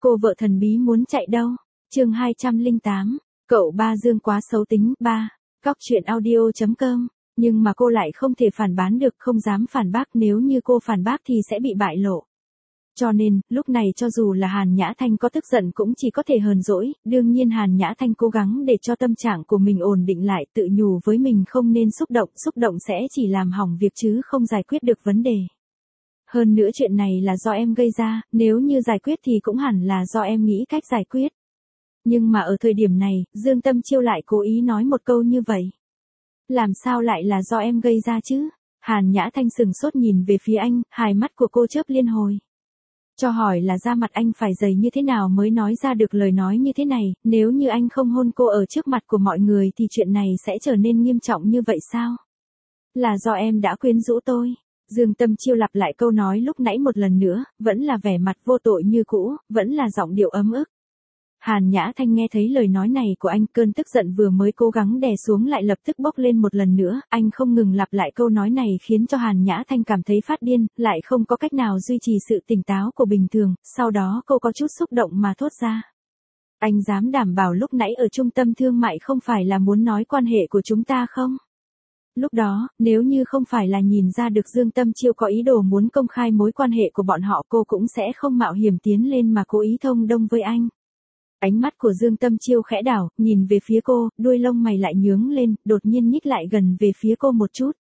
Cô vợ thần bí muốn chạy đâu? Chương 208. Cậu ba Dương quá xấu tính. 3. Góc truyện audio.com. Nhưng mà cô lại không thể phản bán được, không dám phản bác, nếu như cô phản bác thì sẽ bị bại lộ. Cho nên, lúc này cho dù là Hàn Nhã Thanh có tức giận cũng chỉ có thể hờn dỗi, đương nhiên Hàn Nhã Thanh cố gắng để cho tâm trạng của mình ổn định lại, tự nhủ với mình không nên xúc động sẽ chỉ làm hỏng việc chứ không giải quyết được vấn đề. Hơn nữa chuyện này là do em gây ra, nếu như giải quyết thì cũng hẳn là do em nghĩ cách giải quyết. Nhưng mà ở thời điểm này, Dương Tâm Chiêu lại cố ý nói một câu như vậy. Làm sao lại là do em gây ra chứ? Hàn Nhã Thanh sừng sốt nhìn về phía anh, hai mắt của cô chớp liên hồi. Cho hỏi là da mặt anh phải dày như thế nào mới nói ra được lời nói như thế này, nếu như anh không hôn cô ở trước mặt của mọi người thì chuyện này sẽ trở nên nghiêm trọng như vậy sao? Là do em đã quyến rũ tôi. Dương Tâm Chiêu lặp lại câu nói lúc nãy một lần nữa, vẫn là vẻ mặt vô tội như cũ, vẫn là giọng điệu ấm ức. Hàn Nhã Thanh nghe thấy lời nói này của anh, cơn tức giận vừa mới cố gắng đè xuống lại lập tức bốc lên một lần nữa, anh không ngừng lặp lại câu nói này khiến cho Hàn Nhã Thanh cảm thấy phát điên, lại không có cách nào duy trì sự tỉnh táo của bình thường, sau đó cô có chút xúc động mà thốt ra. Anh dám đảm bảo lúc nãy ở trung tâm thương mại không phải là muốn nói quan hệ của chúng ta không? Lúc đó, nếu như không phải là nhìn ra được Dương Tâm Chiêu có ý đồ muốn công khai mối quan hệ của bọn họ, cô cũng sẽ không mạo hiểm tiến lên mà cố ý thông đông với anh. Ánh mắt của Dương Tâm Chiêu khẽ đảo, nhìn về phía cô, đuôi lông mày lại nhướng lên, đột nhiên nhích lại gần về phía cô một chút.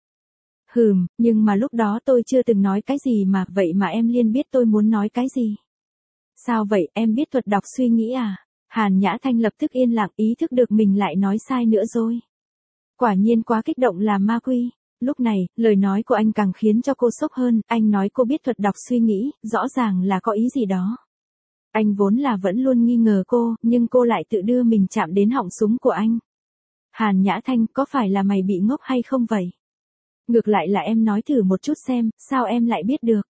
Nhưng mà lúc đó tôi chưa từng nói cái gì mà, vậy mà em liền biết tôi muốn nói cái gì. Sao vậy, em biết thuật đọc suy nghĩ à? Hàn Nhã Thanh lập tức yên lặng, ý thức được mình lại nói sai nữa rồi. Quả nhiên quá kích động là ma quy. Lúc này, lời nói của anh càng khiến cho cô sốc hơn, anh nói cô biết thuật đọc suy nghĩ, rõ ràng là có ý gì đó. Anh vốn là vẫn luôn nghi ngờ cô, nhưng cô lại tự đưa mình chạm đến họng súng của anh. Hàn Nhã Thanh, có phải là mày bị ngốc hay không vậy? Ngược lại là em nói thử một chút xem, sao em lại biết được?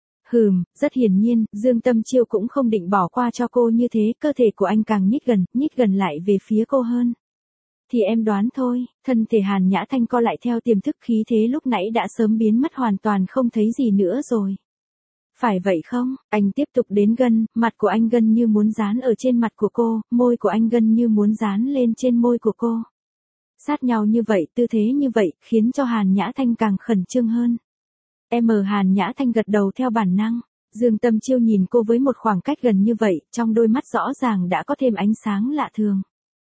Rất hiển nhiên, Dương Tâm Chiêu cũng không định bỏ qua cho cô như thế, cơ thể của anh càng nhích gần lại về phía cô hơn. Thì em đoán thôi, thân thể Hàn Nhã Thanh co lại theo tiềm thức, khí thế lúc nãy đã sớm biến mất hoàn toàn không thấy gì nữa rồi. Phải vậy không? Anh tiếp tục đến gần, mặt của anh gần như muốn dán ở trên mặt của cô, môi của anh gần như muốn dán lên trên môi của cô. Sát nhau như vậy, tư thế như vậy, khiến cho Hàn Nhã Thanh càng khẩn trương hơn. Hàn Nhã Thanh gật đầu theo bản năng. Dương Tâm Chiêu nhìn cô với một khoảng cách gần như vậy, trong đôi mắt rõ ràng đã có thêm ánh sáng lạ thường.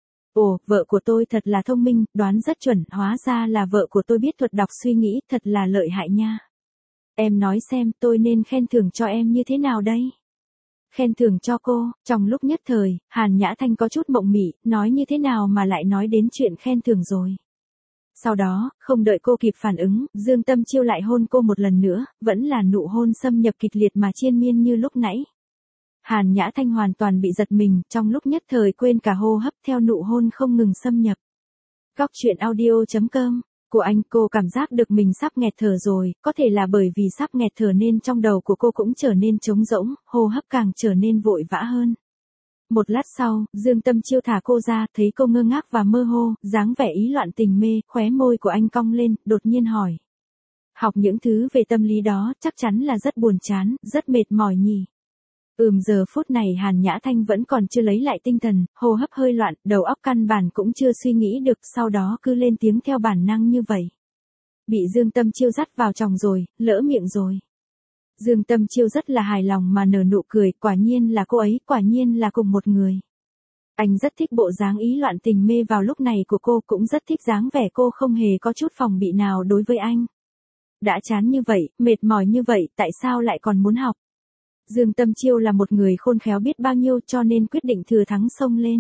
Ồ, vợ của tôi thật là thông minh, đoán rất chuẩn, hóa ra là vợ của tôi biết thuật đọc suy nghĩ, thật là lợi hại nha. Em nói xem, tôi nên khen thưởng cho em như thế nào đây? Khen thưởng cho cô, trong lúc nhất thời, Hàn Nhã Thanh có chút mộng mị, nói như thế nào mà lại nói đến chuyện khen thưởng rồi. Sau đó, không đợi cô kịp phản ứng, Dương Tâm Chiêu lại hôn cô một lần nữa, vẫn là nụ hôn xâm nhập kịch liệt mà triền miên như lúc nãy. Hàn Nhã Thanh hoàn toàn bị giật mình, trong lúc nhất thời quên cả hô hấp theo nụ hôn không ngừng xâm nhập. Góc truyện audio.com. Của anh, cô cảm giác được mình sắp nghẹt thở rồi, có thể là bởi vì sắp nghẹt thở nên trong đầu của cô cũng trở nên trống rỗng, hô hấp càng trở nên vội vã hơn. Một lát sau, Dương Tâm Chiêu thả cô ra, thấy cô ngơ ngác và mơ hồ, dáng vẻ ý loạn tình mê, khóe môi của anh cong lên, đột nhiên hỏi. Học những thứ về tâm lý đó, chắc chắn là rất buồn chán, rất mệt mỏi nhỉ. Giờ phút này Hàn Nhã Thanh vẫn còn chưa lấy lại tinh thần, hô hấp hơi loạn, đầu óc căn bản cũng chưa suy nghĩ được, sau đó cứ lên tiếng theo bản năng như vậy. Bị Dương Tâm Chiêu dắt vào chồng rồi, lỡ miệng rồi. Dương Tâm Chiêu rất là hài lòng mà nở nụ cười, quả nhiên là cô ấy, quả nhiên là cùng một người. Anh rất thích bộ dáng ý loạn tình mê vào lúc này của cô, cũng rất thích dáng vẻ cô không hề có chút phòng bị nào đối với anh. Đã chán như vậy, mệt mỏi như vậy, tại sao lại còn muốn học? Dương Tâm Chiêu là một người khôn khéo biết bao nhiêu, cho nên quyết định thừa thắng xông lên.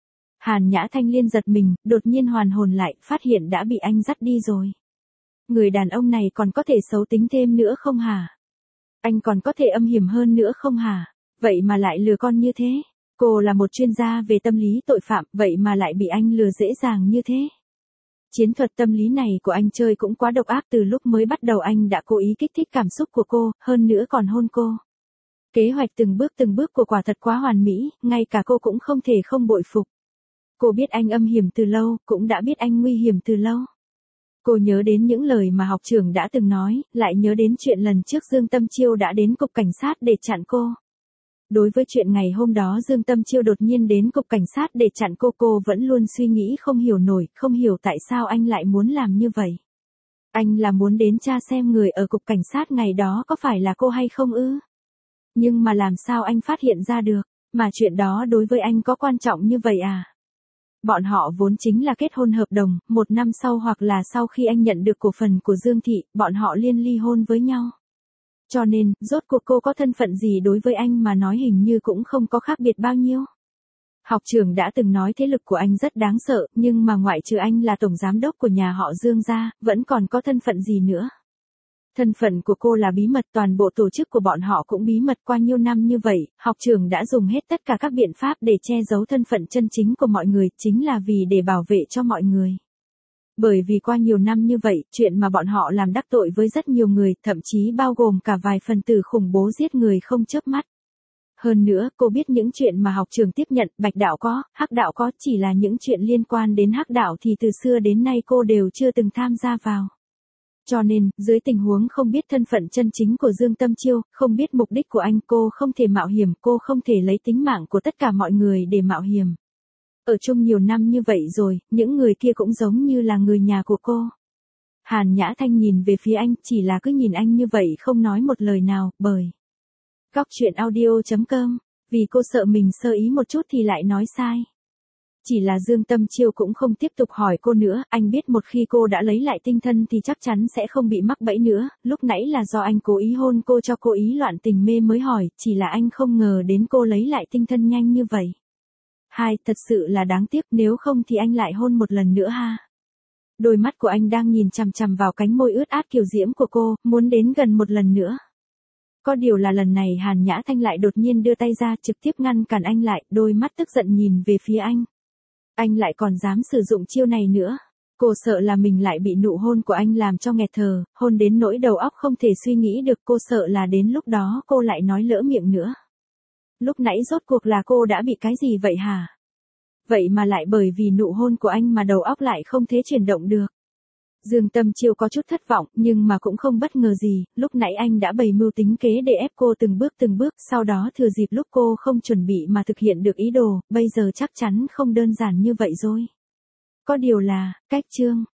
Hàn Nhã Thanh liên giật mình, đột nhiên hoàn hồn lại, phát hiện đã bị anh dắt đi rồi. Người đàn ông này còn có thể xấu tính thêm nữa không hả? Anh còn có thể âm hiểm hơn nữa không hả? Vậy mà lại lừa con như thế. Cô là một chuyên gia về tâm lý tội phạm, vậy mà lại bị anh lừa dễ dàng như thế. Chiến thuật tâm lý này của anh chơi cũng quá độc ác, từ lúc mới bắt đầu anh đã cố ý kích thích cảm xúc của cô, hơn nữa còn hôn cô. Kế hoạch từng bước của quả thật quá hoàn mỹ, ngay cả cô cũng không thể không bội phục. Cô biết anh âm hiểm từ lâu, cũng đã biết anh nguy hiểm từ lâu. Cô nhớ đến những lời mà học trưởng đã từng nói, lại nhớ đến chuyện lần trước Dương Tâm Chiêu đã đến cục cảnh sát để chặn cô. Đối với chuyện ngày hôm đó Dương Tâm Chiêu đột nhiên đến cục cảnh sát để chặn cô vẫn luôn suy nghĩ không hiểu nổi, không hiểu tại sao anh lại muốn làm như vậy. Anh là muốn đến tra xem người ở cục cảnh sát ngày đó có phải là cô hay không ư? Nhưng mà làm sao anh phát hiện ra được, mà chuyện đó đối với anh có quan trọng như vậy à? Bọn họ vốn chính là kết hôn hợp đồng, 1 năm sau hoặc là sau khi anh nhận được cổ phần của Dương Thị, bọn họ liên ly hôn với nhau. Cho nên, rốt cuộc cô có thân phận gì đối với anh mà nói hình như cũng không có khác biệt bao nhiêu. Học trưởng đã từng nói thế lực của anh rất đáng sợ, nhưng mà ngoại trừ anh là tổng giám đốc của nhà họ Dương ra, vẫn còn có thân phận gì nữa. Thân phận của cô là bí mật, toàn bộ tổ chức của bọn họ cũng bí mật qua nhiêu năm như vậy, học trưởng đã dùng hết tất cả các biện pháp để che giấu thân phận chân chính của mọi người, chính là vì để bảo vệ cho mọi người. Bởi vì qua nhiều năm như vậy, chuyện mà bọn họ làm đắc tội với rất nhiều người, thậm chí bao gồm cả vài phần tử khủng bố giết người không chớp mắt. Hơn nữa, cô biết những chuyện mà học trường tiếp nhận, bạch đạo có, hắc đạo có, chỉ là những chuyện liên quan đến hắc đạo thì từ xưa đến nay cô đều chưa từng tham gia vào. Cho nên, dưới tình huống không biết thân phận chân chính của Dương Tâm Chiêu, không biết mục đích của anh, cô không thể mạo hiểm, cô không thể lấy tính mạng của tất cả mọi người để mạo hiểm. Ở chung nhiều năm như vậy rồi, những người kia cũng giống như là người nhà của cô. Hàn Nhã Thanh nhìn về phía anh, chỉ là cứ nhìn anh như vậy không nói một lời nào, bởi. Góc chuyện audio.com, vì cô sợ mình sơ ý một chút thì lại nói sai. Chỉ là Dương Tâm Chiêu cũng không tiếp tục hỏi cô nữa, anh biết một khi cô đã lấy lại tinh thần thì chắc chắn sẽ không bị mắc bẫy nữa, lúc nãy là do anh cố ý hôn cô cho cô ý loạn tình mê mới hỏi, chỉ là anh không ngờ đến cô lấy lại tinh thần nhanh như vậy. Thật sự là đáng tiếc, nếu không thì anh lại hôn một lần nữa ha. Đôi mắt của anh đang nhìn chằm chằm vào cánh môi ướt át kiều diễm của cô, muốn đến gần một lần nữa. Có điều là lần này Hàn Nhã Thanh lại đột nhiên đưa tay ra trực tiếp ngăn cản anh lại, đôi mắt tức giận nhìn về phía anh. Anh lại còn dám sử dụng chiêu này nữa. Cô sợ là mình lại bị nụ hôn của anh làm cho nghẹt thở, hôn đến nỗi đầu óc không thể suy nghĩ được, cô sợ là đến lúc đó cô lại nói lỡ miệng nữa. Lúc nãy rốt cuộc là cô đã bị cái gì vậy hả? Vậy mà lại bởi vì nụ hôn của anh mà đầu óc lại không thể chuyển động được. Dương Tâm Chiêu có chút thất vọng, nhưng mà cũng không bất ngờ gì, lúc nãy anh đã bày mưu tính kế để ép cô từng bước, sau đó thừa dịp lúc cô không chuẩn bị mà thực hiện được ý đồ, bây giờ chắc chắn không đơn giản như vậy rồi. Có điều là, cách chương.